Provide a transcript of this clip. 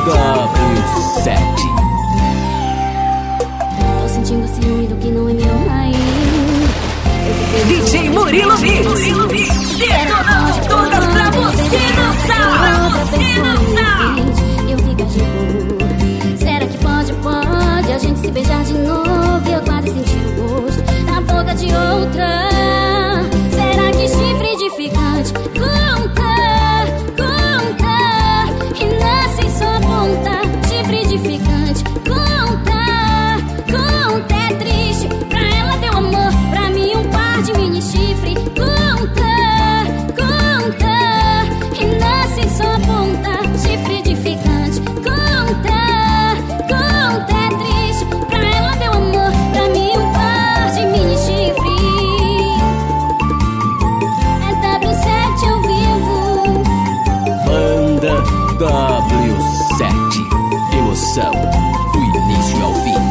W7. Tô sentindo ciúme do que não é meu raiz. DJ Murilo Mix. Detonando todas pra você dançar. Eu ficar de boa. Será que pode a gente se beijar de novo? E eu quase senti o gosto na boca de outra. Será que chifre edificante conta? E nasce em sua ponta. Chifre edificante conta. É triste, pra ela deu amor, pra mim um par de mini chifre. Conta. E nasce em sua ponta. Chifre edificante conta. É triste, pra ela deu amor, pra mim um par de mini chifre. É W7 ao vivo. Banda W7. Emoção do início ao fim.